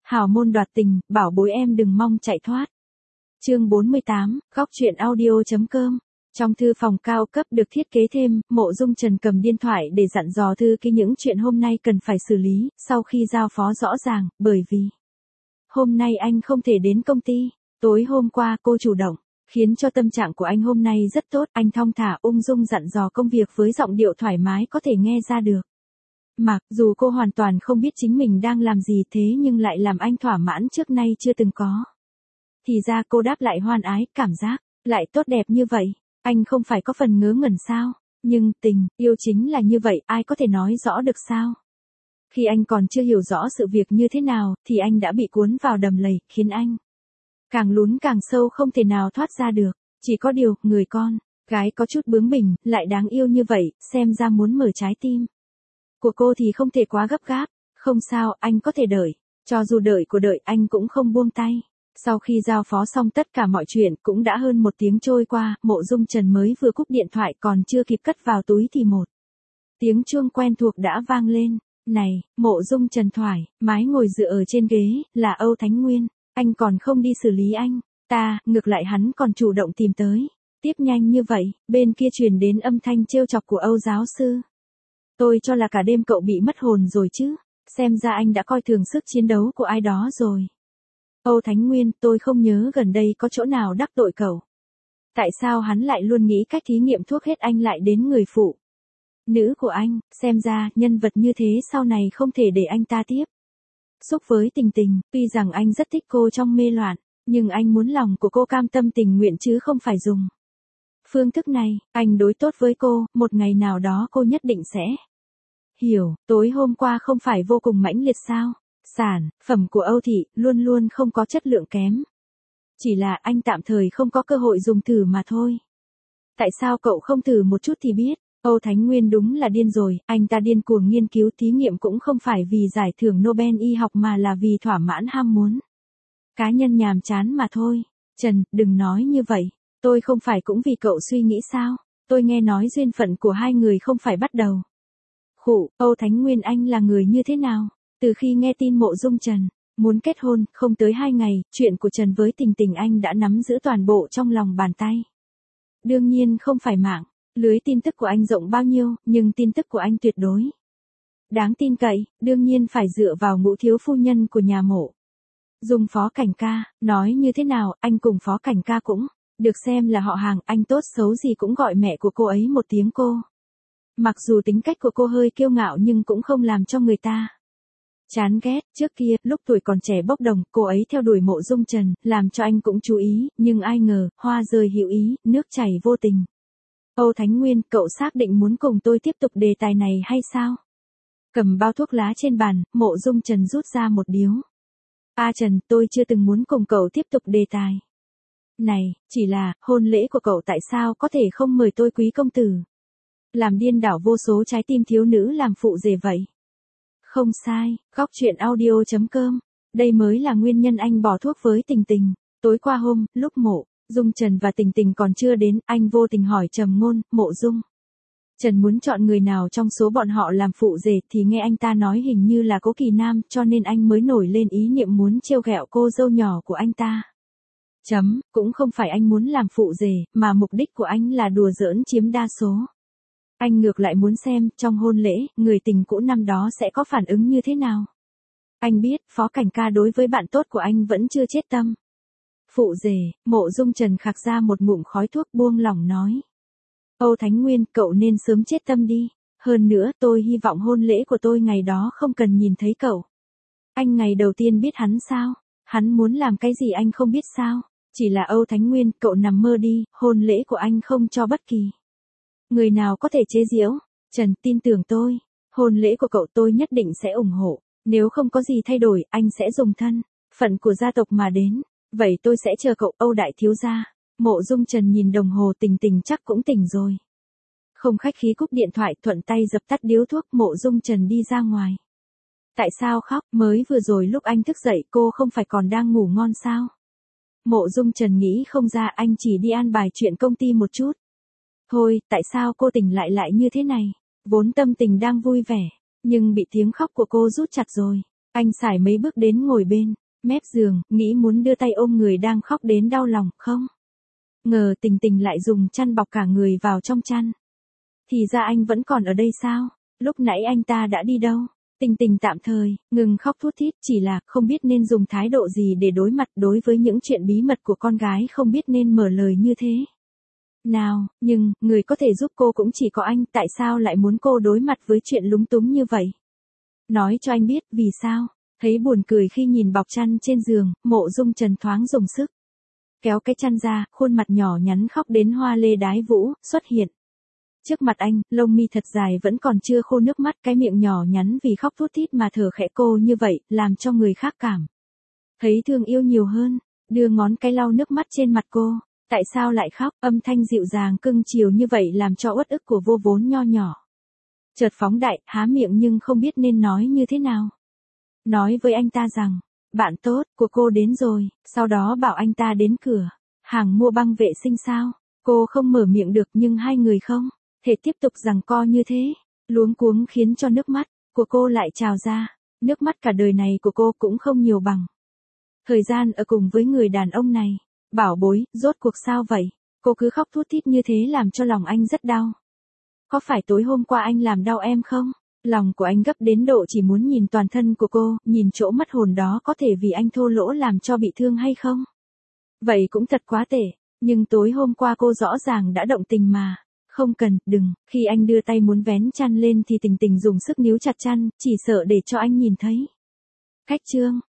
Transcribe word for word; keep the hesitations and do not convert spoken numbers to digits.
Hào môn đoạt tình, bảo bối em đừng mong chạy thoát. Chương bốn mươi tám, góc truyện audio.com. Trong thư phòng cao cấp được thiết kế thêm, Mộ Dung Trần cầm điện thoại để dặn dò thư ký những chuyện hôm nay cần phải xử lý, sau khi giao phó rõ ràng, bởi vì hôm nay anh không thể đến công ty. Tối hôm qua cô chủ động, khiến cho tâm trạng của anh hôm nay rất tốt, anh thong thả ung dung dặn dò công việc với giọng điệu thoải mái có thể nghe ra được. Mặc dù cô hoàn toàn không biết chính mình đang làm gì thế nhưng lại làm anh thỏa mãn trước nay chưa từng có. Thì ra cô đáp lại hoan ái, cảm giác lại tốt đẹp như vậy, anh không phải có phần ngớ ngẩn sao? Nhưng tình, yêu chính là như vậy, ai có thể nói rõ được sao? Khi anh còn chưa hiểu rõ sự việc như thế nào, thì anh đã bị cuốn vào đầm lầy, khiến anh càng lún càng sâu không thể nào thoát ra được. Chỉ có điều, người con gái có chút bướng bỉnh, lại đáng yêu như vậy, xem ra muốn mở trái tim của cô thì không thể quá gấp gáp. Không sao, anh có thể đợi. Cho dù đợi của đợi, anh cũng không buông tay. Sau khi giao phó xong tất cả mọi chuyện, cũng đã hơn một tiếng trôi qua, Mộ Dung Trần mới vừa cúp điện thoại còn chưa kịp cất vào túi thì một tiếng chuông quen thuộc đã vang lên. Này, Mộ Dung Trần thoải mái ngồi dựa ở trên ghế, là Âu Thánh Nguyên. Anh còn không đi xử lý anh ta, ngược lại hắn còn chủ động tìm tới. Tiếp nhanh như vậy, bên kia truyền đến âm thanh trêu chọc của Âu giáo sư. Tôi cho là cả đêm cậu bị mất hồn rồi chứ, xem ra anh đã coi thường sức chiến đấu của ai đó rồi. Âu Thánh Nguyên, tôi không nhớ gần đây có chỗ nào đắc tội cậu. Tại sao hắn lại luôn nghĩ cách thí nghiệm thuốc hết anh lại đến người phụ nữ của anh, xem ra nhân vật như thế sau này không thể để anh ta tiếp xúc với Tình Tình. Tuy rằng anh rất thích cô trong mê loạn, nhưng anh muốn lòng của cô cam tâm tình nguyện chứ không phải dùng phương thức này. Anh đối tốt với cô, một ngày nào đó cô nhất định sẽ hiểu. Tối hôm qua không phải vô cùng mãnh liệt sao? Sản phẩm của Âu Thị luôn luôn không có chất lượng kém. Chỉ là anh tạm thời không có cơ hội dùng thử mà thôi. Tại sao cậu không thử một chút thì biết? Âu Thánh Nguyên đúng là điên rồi, anh ta điên cuồng nghiên cứu thí nghiệm cũng không phải vì giải thưởng Nobel y học mà là vì thỏa mãn ham muốn cá nhân nhàm chán mà thôi. Trần, đừng nói như vậy. Tôi không phải cũng vì cậu suy nghĩ sao? Tôi nghe nói duyên phận của hai người không phải bắt đầu. Khụ, Âu Thánh Nguyên anh là người như thế nào? Từ khi nghe tin Mộ Dung Trần muốn kết hôn, không tới hai ngày, chuyện của Trần với Tình Tình anh đã nắm giữ toàn bộ trong lòng bàn tay. Đương nhiên không phải mạng lưới tin tức của anh rộng bao nhiêu, nhưng tin tức của anh tuyệt đối đáng tin cậy, đương nhiên phải dựa vào Ngũ thiếu phu nhân của nhà Mộ Dung Phó Cảnh Ca. Nói như thế nào, anh cùng Phó Cảnh Ca cũng được xem là họ hàng, anh tốt xấu gì cũng gọi mẹ của cô ấy một tiếng cô. Mặc dù tính cách của cô hơi kiêu ngạo nhưng cũng không làm cho người ta chán ghét. Trước kia, lúc tuổi còn trẻ bốc đồng, cô ấy theo đuổi Mộ Dung Trần, làm cho anh cũng chú ý, nhưng ai ngờ, hoa rơi hữu ý, nước chảy vô tình. Âu Thánh Nguyên, cậu xác định muốn cùng tôi tiếp tục đề tài này hay sao? Cầm bao thuốc lá trên bàn, Mộ Dung Trần rút ra một điếu. A Trần, tôi chưa từng muốn cùng cậu tiếp tục đề tài này, chỉ là, hôn lễ của cậu tại sao có thể không mời tôi quý công tử? Làm điên đảo vô số trái tim thiếu nữ làm phụ rể vậy. Không sai, góc truyện audio.com. Đây mới là nguyên nhân anh bỏ thuốc với Tình Tình. Tối qua hôm, lúc Mộ Dung Trần và Tình Tình còn chưa đến, anh vô tình hỏi Trầm Ngôn, Mộ Dung Trần muốn chọn người nào trong số bọn họ làm phụ rể thì nghe anh ta nói hình như là Cố Kỳ Nam, cho nên anh mới nổi lên ý niệm muốn trêu ghẹo cô dâu nhỏ của anh ta. Chấm, cũng không phải anh muốn làm phụ rể, mà mục đích của anh là đùa giỡn chiếm đa số. Anh ngược lại muốn xem, trong hôn lễ, người tình cũ năm đó sẽ có phản ứng như thế nào. Anh biết, Phó Cảnh Ca đối với bạn tốt của anh vẫn chưa chết tâm. Phụ rể, Mộ Dung Trần khạc ra một ngụm khói thuốc buông lỏng nói. Âu Thánh Nguyên, cậu nên sớm chết tâm đi. Hơn nữa, tôi hy vọng hôn lễ của tôi ngày đó không cần nhìn thấy cậu. Anh ngày đầu tiên biết hắn sao? Hắn muốn làm cái gì anh không biết sao? Chỉ là Âu Thánh Nguyên, cậu nằm mơ đi, hôn lễ của anh không cho bất kỳ người nào có thể chế giễu. Trần, tin tưởng tôi. Hôn lễ của cậu tôi nhất định sẽ ủng hộ. Nếu không có gì thay đổi, anh sẽ dùng thân phận của gia tộc mà đến. Vậy tôi sẽ chờ cậu, Âu đại thiếu gia. Mộ Dung Trần nhìn đồng hồ, Tình Tình chắc cũng tỉnh rồi. Không khách khí cúp điện thoại, thuận tay dập tắt điếu thuốc, Mộ Dung Trần đi ra ngoài. Tại sao khóc? Mới vừa rồi lúc anh thức dậy cô không phải còn đang ngủ ngon sao? Mộ Dung Trần nghĩ không ra, anh chỉ đi an bài chuyện công ty một chút. Thôi, tại sao cô tỉnh lại lại như thế này? Vốn tâm tình đang vui vẻ, nhưng bị tiếng khóc của cô rút chặt rồi. Anh xài mấy bước đến ngồi bên mép giường, nghĩ muốn đưa tay ôm người đang khóc đến đau lòng, không ngờ Tình Tình lại dùng chăn bọc cả người vào trong chăn. Thì ra anh vẫn còn ở đây sao? Lúc nãy anh ta đã đi đâu? Tình Tình tạm thời ngừng khóc thút thít, chỉ là không biết nên dùng thái độ gì để đối mặt đối với những chuyện bí mật của con gái không biết nên mở lời như thế nào, nhưng người có thể giúp cô cũng chỉ có anh, tại sao lại muốn cô đối mặt với chuyện lúng túng như vậy? Nói cho anh biết vì sao? Thấy buồn cười khi nhìn bọc chăn trên giường, Mộ Dung Trần thoáng dùng sức kéo cái chăn ra, khuôn mặt nhỏ nhắn khóc đến hoa lê đái vũ xuất hiện trước mặt anh, lông mi thật dài vẫn còn chưa khô nước mắt, cái miệng nhỏ nhắn vì khóc thút thít mà thở khẽ cô như vậy, làm cho người khác cảm thấy thương yêu nhiều hơn, đưa ngón cái lau nước mắt trên mặt cô. Tại sao lại khóc? Âm thanh dịu dàng cưng chiều như vậy làm cho uất ức của vô vốn nho nhỏ chợt phóng đại, há miệng nhưng không biết nên nói như thế nào. Nói với anh ta rằng, bạn tốt của cô đến rồi, sau đó bảo anh ta đến cửa hàng mua băng vệ sinh sao. Cô không mở miệng được nhưng hai người không thể tiếp tục giằng co như thế, luống cuống khiến cho nước mắt của cô lại trào ra. Nước mắt cả đời này của cô cũng không nhiều bằng thời gian ở cùng với người đàn ông này. Bảo bối, rốt cuộc sao vậy? Cô cứ khóc thút thít như thế làm cho lòng anh rất đau. Có phải tối hôm qua anh làm đau em không? Lòng của anh gấp đến độ chỉ muốn nhìn toàn thân của cô, nhìn chỗ mất hồn đó có thể vì anh thô lỗ làm cho bị thương hay không? Vậy cũng thật quá tệ, nhưng tối hôm qua cô rõ ràng đã động tình mà. Không cần, đừng, khi anh đưa tay muốn vén chăn lên thì Tình Tình dùng sức níu chặt chăn, chỉ sợ để cho anh nhìn thấy. Cách chương